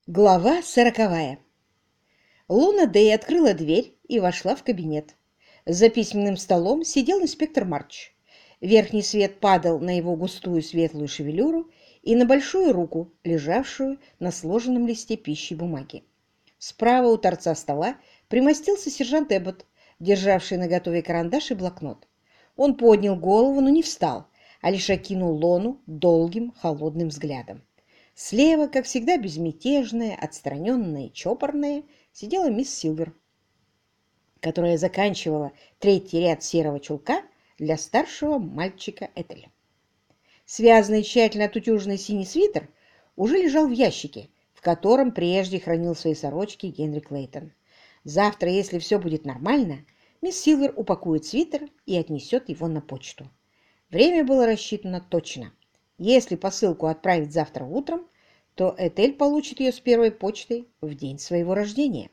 Глава 40. Луна Дэй открыла дверь и вошла в кабинет. За письменным столом сидел инспектор Марч. Верхний свет падал на его густую светлую шевелюру и на большую руку, лежавшую на сложенном листе пищи бумаги. Справа у торца стола примостился сержант Эббот, державший наготове карандаш и блокнот. Он поднял голову, но не встал, а лишь окинул Лону долгим холодным взглядом. Слева, как всегда, безмятежная, отстраненная и чопорная, сидела мисс Силвер, которая заканчивала третий ряд серого чулка для старшего мальчика Этеля. Связанный тщательно отутюженный синий свитер уже лежал в ящике, в котором прежде хранил свои сорочки Генри Клейтон. Завтра, если все будет нормально, мисс Силвер упакует свитер и отнесет его на почту. Время было рассчитано точно. Если посылку отправить завтра утром, то Этель получит ее с первой почтой в день своего рождения.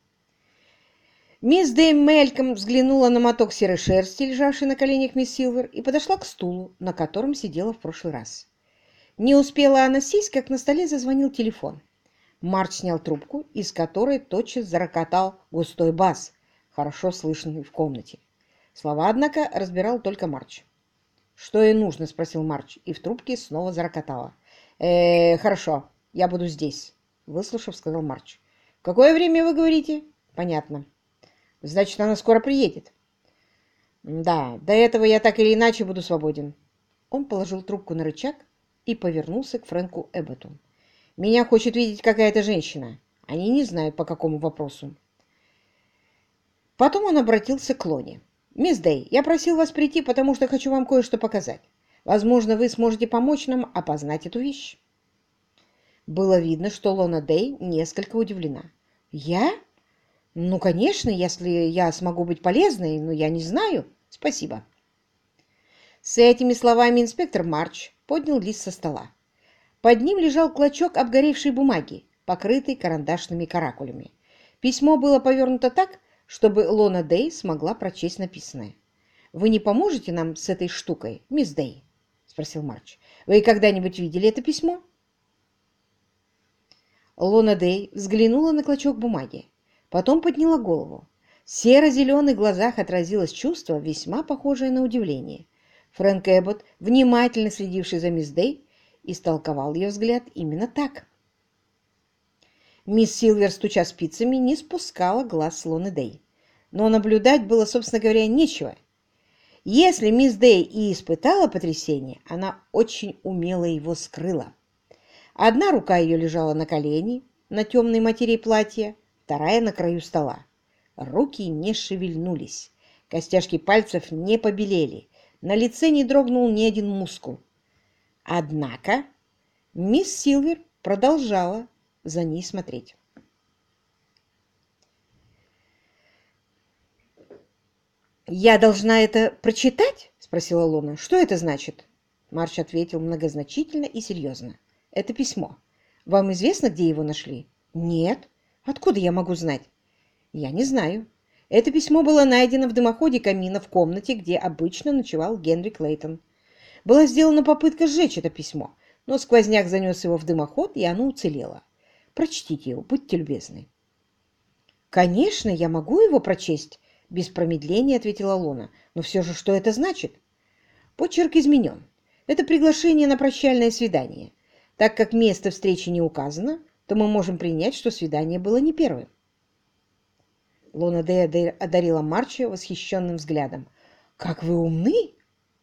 Мисс Дэйм мельком взглянула на моток серой шерсти, лежавший на коленях мисс Силвер, и подошла к стулу, на котором сидела в прошлый раз. Не успела она сесть, как на столе зазвонил телефон. Марч снял трубку, из которой тотчас зарокотал густой бас, хорошо слышный в комнате. Слова, однако, разбирал только Марч. «Что ей нужно?» — спросил Марч, и в трубке снова зарокотало. Хорошо, я буду здесь», — выслушав, сказал Марч. «В какое время вы говорите?» «Понятно. Значит, она скоро приедет». «Да, до этого я так или иначе буду свободен». Он положил трубку на рычаг и повернулся к Фрэнку Эбботу. «Меня хочет видеть какая-то женщина. Они не знают, по какому вопросу». Потом он обратился к Лоне. «Мисс Дэй, я просил вас прийти, потому что хочу вам кое-что показать. Возможно, вы сможете помочь нам опознать эту вещь». Было видно, что Лона Дэй несколько удивлена. «Я? Ну, конечно, если я смогу быть полезной, но я не знаю. Спасибо». С этими словами инспектор Марч поднял лист со стола. Под ним лежал клочок обгоревшей бумаги, покрытый карандашными каракулями. Письмо было повернуто так, чтобы Лона Дэй смогла прочесть написанное. «Вы не поможете нам с этой штукой, мисс Дэй?» — спросил Марч. «Вы когда-нибудь видели это письмо?» Лона Дэй взглянула на клочок бумаги, потом подняла голову. В серо-зеленых глазах отразилось чувство, весьма похожее на удивление. Фрэнк Эббот, внимательно следивший за мисс Дэй, истолковал ее взгляд именно так. Мисс Силвер, стуча спицами, не спускала глаз с Лоны Дэй. Но наблюдать было, собственно говоря, нечего. Если мисс Дэй и испытала потрясение, она очень умело его скрыла. Одна рука ее лежала на колене, на темной материи платья, вторая на краю стола. Руки не шевельнулись, костяшки пальцев не побелели, на лице не дрогнул ни один мускул. Однако мисс Силвер продолжала за ней смотреть. «Я должна это прочитать?» — спросила Луна. «Что это значит?» Марч ответил многозначительно и серьезно. «Это письмо. Вам известно, где его нашли?» «Нет. Откуда я могу знать?» «Я не знаю. Это письмо было найдено в дымоходе камина в комнате, где обычно ночевал Генри Клейтон. Была сделана попытка сжечь это письмо, но сквозняк занес его в дымоход, и оно уцелело. Прочтите его, будьте любезны». «Конечно, я могу его прочесть», — без промедления ответила Луна. «Но все же, что это значит?» «Почерк изменен. Это приглашение на прощальное свидание. Так как место встречи не указано, то мы можем принять, что свидание было не первым». Луна Дэй одарила Марча восхищенным взглядом. «Как вы умны!»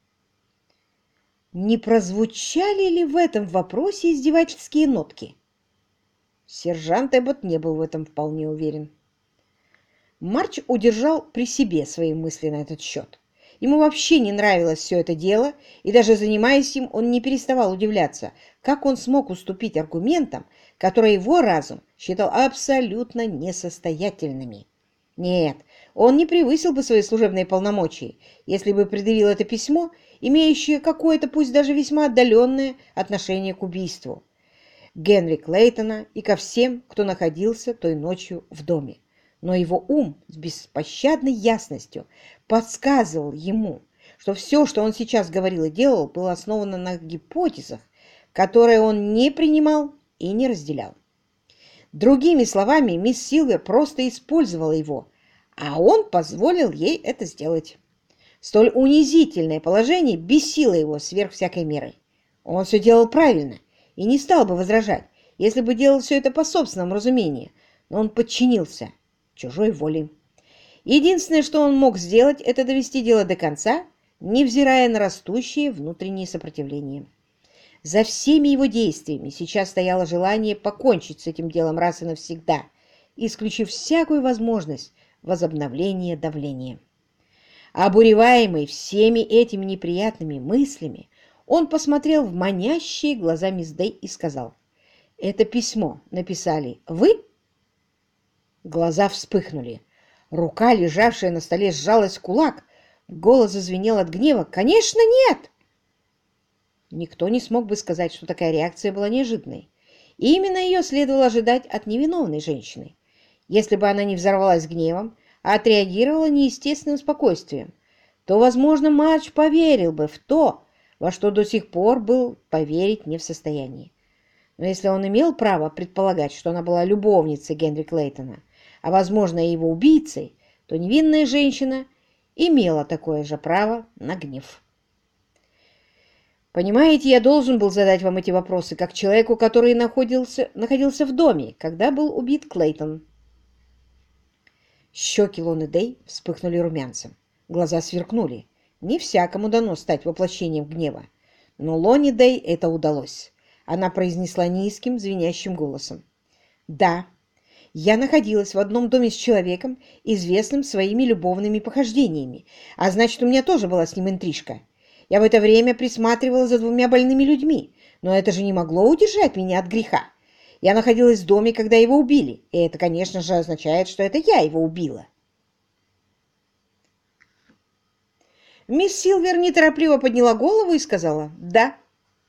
Не прозвучали ли в этом вопросе издевательские нотки? Сержант Эббот не был в этом вполне уверен. Марч удержал при себе свои мысли на этот счет. Ему вообще не нравилось все это дело, и даже занимаясь им, он не переставал удивляться, как он смог уступить аргументам, которые его разум считал абсолютно несостоятельными. Нет, он не превысил бы свои служебные полномочия, если бы предъявил это письмо, имеющее какое-то, пусть даже весьма отдаленное, отношение к убийству Генри Клейтона и ко всем, кто находился той ночью в доме. Но его ум с беспощадной ясностью подсказывал ему, что все, что он сейчас говорил и делал, было основано на гипотезах, которые он не принимал и не разделял. Другими словами, мисс Силвер просто использовала его, а он позволил ей это сделать. Столь унизительное положение бесило его сверх всякой меры. Он все делал правильно и не стал бы возражать, если бы делал все это по собственному разумению, но он подчинился чужой воле. Единственное, что он мог сделать, это довести дело до конца, невзирая на растущее внутреннее сопротивление. За всеми его действиями сейчас стояло желание покончить с этим делом раз и навсегда, исключив всякую возможность возобновления давления. Обуреваемый всеми этими неприятными мыслями, он посмотрел в манящие глаза мисс Дэй и сказал: «Это письмо написали вы?» Глаза вспыхнули. Рука, лежавшая на столе, сжалась в кулак. Голос зазвенел от гнева. «Конечно, нет!» Никто не смог бы сказать, что такая реакция была неожиданной. И именно ее следовало ожидать от невиновной женщины. Если бы она не взорвалась гневом, а отреагировала неестественным спокойствием, то, возможно, Мардж поверил бы в то, во что до сих пор был поверить не в состоянии. Но если он имел право предполагать, что она была любовницей Генри Клейтона, а, возможно, и его убийцей, то невинная женщина имела такое же право на гнев. Понимаете, я должен был задать вам эти вопросы как человеку, который находился в доме, когда был убит Клейтон. Щеки Лоны Дэй вспыхнули румянцем. Глаза сверкнули. Не всякому дано стать воплощением гнева. Но Лоне Дэй это удалось. Она произнесла низким, звенящим голосом: «Да, я находилась в одном доме с человеком, известным своими любовными похождениями, а значит, у меня тоже была с ним интрижка. Я в это время присматривала за двумя больными людьми, но это же не могло удержать меня от греха. Я находилась в доме, когда его убили, и это, конечно же, означает, что это я его убила». Мисс Силвер неторопливо подняла голову и сказала «да».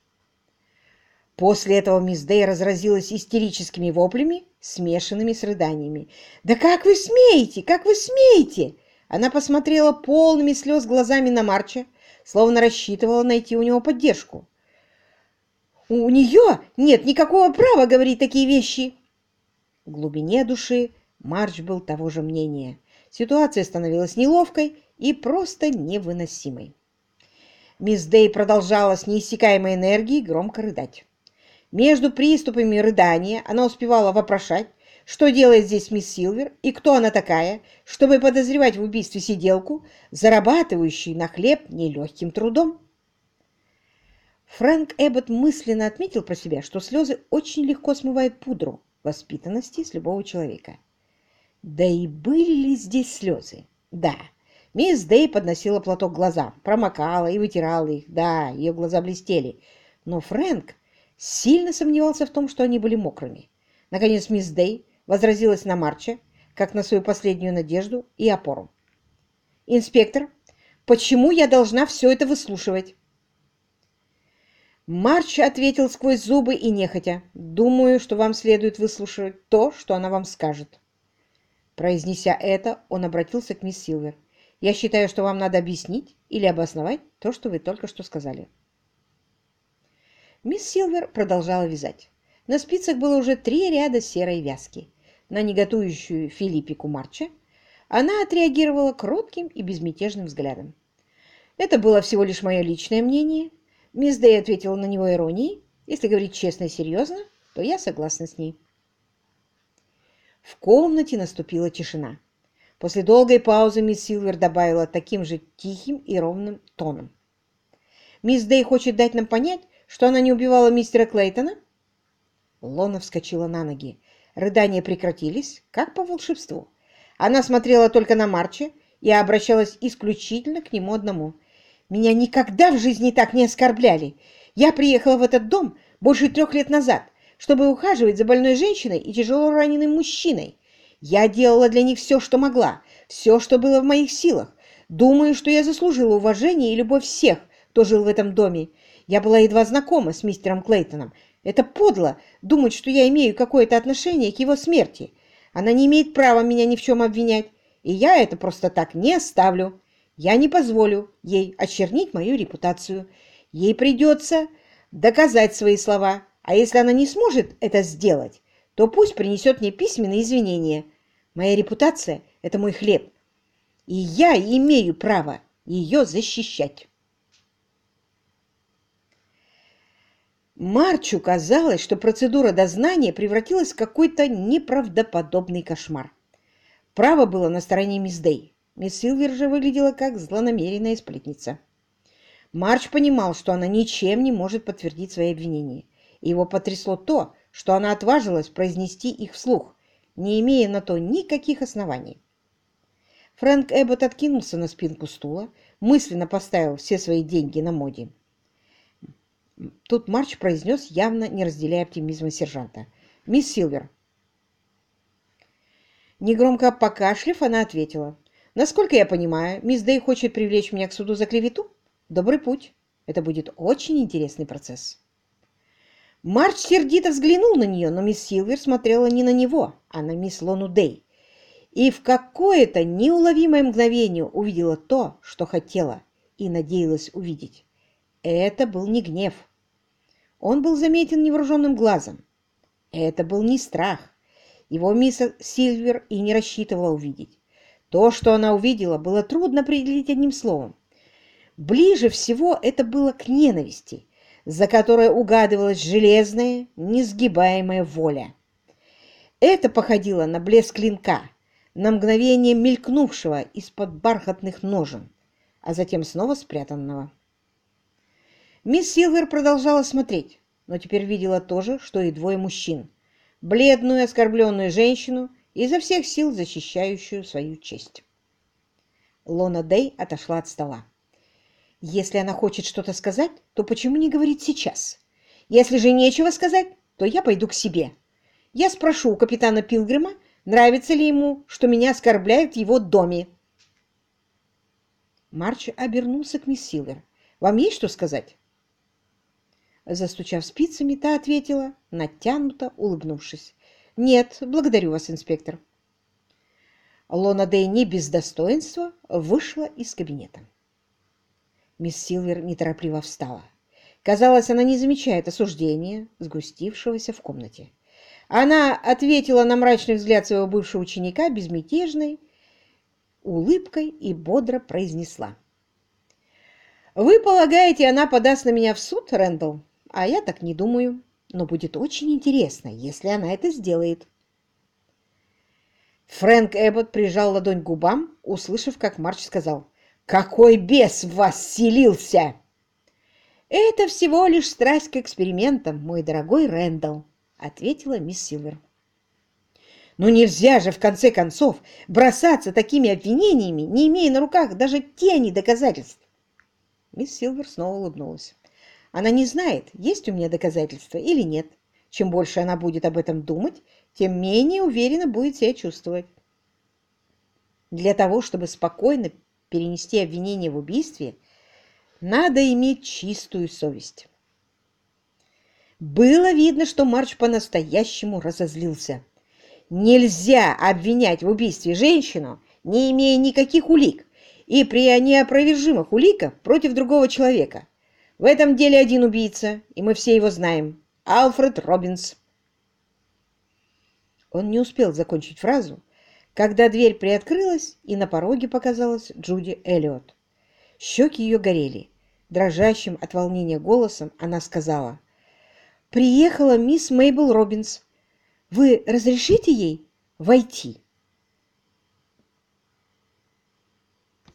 После этого мисс Дэй разразилась истерическими воплями, смешанными с рыданиями. «Да как вы смеете? Как вы смеете?» Она посмотрела полными слез глазами на Марча, словно рассчитывала найти у него поддержку. «У нее нет никакого права говорить такие вещи!» В глубине души Мардж был того же мнения. Ситуация становилась неловкой и просто невыносимой. Мисс Дэй продолжала с неиссякаемой энергией громко рыдать. Между приступами рыдания она успевала вопрошать, что делает здесь мисс Силвер и кто она такая, чтобы подозревать в убийстве сиделку, зарабатывающую на хлеб нелегким трудом. Фрэнк Эббот мысленно отметил про себя, что слезы очень легко смывают пудру воспитанности с любого человека. Да и были ли здесь слезы? Да. Мисс Дэй подносила платок к глазам, промокала и вытирала их. Да, ее глаза блестели. Но Фрэнк сильно сомневался в том, что они были мокрыми. Наконец мисс Дэй возразилась на Марча, как на свою последнюю надежду и опору. «Инспектор, почему я должна все это выслушивать?» Марч ответил сквозь зубы и нехотя: «Думаю, что вам следует выслушать то, что она вам скажет». Произнеся это, он обратился к мисс Силвер. «Я считаю, что вам надо объяснить или обосновать то, что вы только что сказали». Мисс Силвер продолжала вязать. На спицах было уже 3 ряда серой вязки. На неготующую Филиппику Марча она отреагировала кротким и безмятежным взглядом. «Это было всего лишь мое личное мнение». Мисс Дэй ответила на него иронией. «Если говорить честно и серьезно, то я согласна с ней». В комнате наступила тишина. После долгой паузы мисс Силвер добавила таким же тихим и ровным тоном: «Мисс Дэй хочет дать нам понять, что она не убивала мистера Клейтона?» Лона вскочила на ноги. Рыдания прекратились, как по волшебству. Она смотрела только на Марча и обращалась исключительно к нему одному. «Меня никогда в жизни так не оскорбляли. Я приехала в этот дом больше 3 лет назад, чтобы ухаживать за больной женщиной и тяжело раненым мужчиной. Я делала для них все, что могла, все, что было в моих силах. Думаю, что я заслужила уважение и любовь всех, кто жил в этом доме. Я была едва знакома с мистером Клейтоном. Это подло думать, что я имею какое-то отношение к его смерти. Она не имеет права меня ни в чем обвинять, и я это просто так не оставлю. Я не позволю ей очернить мою репутацию. Ей придется доказать свои слова, а если она не сможет это сделать, то пусть принесет мне письменные извинения. Моя репутация — это мой хлеб, и я имею право ее защищать. Марчу казалось, что процедура дознания превратилась в какой-то неправдоподобный кошмар. Право было на стороне мисс Дэй. Мисс Силвер же выглядела как злонамеренная сплетница. Марч понимал, что она ничем не может подтвердить свои обвинения. И его потрясло то, что она отважилась произнести их вслух, не имея на то никаких оснований. Фрэнк Эббот откинулся на спинку стула, мысленно поставил все свои деньги на моде. Тут Марч произнес, явно не разделяя оптимизма сержанта: «Мисс Силвер». Негромко покашляв, она ответила: «Насколько я понимаю, мисс Дэй хочет привлечь меня к суду за клевету? Добрый путь. Это будет очень интересный процесс». Марч сердито взглянул на нее, но мисс Силвер смотрела не на него, а на мисс Лону Дэй, и в какое-то неуловимое мгновение увидела то, что хотела и надеялась увидеть. Это был не гнев. Он был заметен невооруженным глазом. Это был не страх. Его мисс Сильвер и не рассчитывала увидеть. То, что она увидела, было трудно определить одним словом. Ближе всего это было к ненависти, за которой угадывалась железная, несгибаемая воля. Это походило на блеск клинка, на мгновение мелькнувшего из-под бархатных ножен, а затем снова спрятанного. Мисс Силвер продолжала смотреть, но теперь видела то же, что и двое мужчин. Бледную, оскорбленную женщину, изо всех сил защищающую свою честь. Лона Дэй отошла от стола. «Если она хочет что-то сказать, то почему не говорит сейчас? Если же нечего сказать, то я пойду к себе. Я спрошу у капитана Пилгрима, нравится ли ему, что меня оскорбляют в его доме». Марч обернулся к мисс Силвер. «Вам есть что сказать?» Застучав спицами, та ответила, натянуто улыбнувшись: «Нет, благодарю вас, инспектор». Лона Дэй не без достоинства вышла из кабинета. Мисс Силвер неторопливо встала. Казалось, она не замечает осуждения, сгустившегося в комнате. Она ответила на мрачный взгляд своего бывшего ученика безмятежной улыбкой и бодро произнесла: «Вы полагаете, она подаст на меня в суд, Рэндалл? А я так не думаю. Но будет очень интересно, если она это сделает». Фрэнк Эббот прижал ладонь к губам, услышав, как Марч сказал: «Какой бес в вас селился!» «Это всего лишь страсть к экспериментам, мой дорогой Рэндалл», — ответила мисс Силвер. «Но нельзя же, в конце концов, бросаться такими обвинениями, не имея на руках даже тени доказательств». Мисс Силвер снова улыбнулась. «Она не знает, есть у меня доказательства или нет. Чем больше она будет об этом думать, тем менее уверенно будет себя чувствовать. Для того, чтобы спокойно перенести обвинение в убийстве, надо иметь чистую совесть». Было видно, что Марч по-настоящему разозлился. Нельзя обвинять в убийстве женщину, не имея никаких улик, и при неопровержимых уликах против другого человека. В этом деле один убийца, и мы все его знаем — Алфред Робинс. Он не успел закончить фразу, когда дверь приоткрылась, и на пороге показалась Джуди Эллиот. Щеки ее горели. Дрожащим от волнения голосом она сказала: «Приехала мисс Мейбл Робинс. Вы разрешите ей войти?»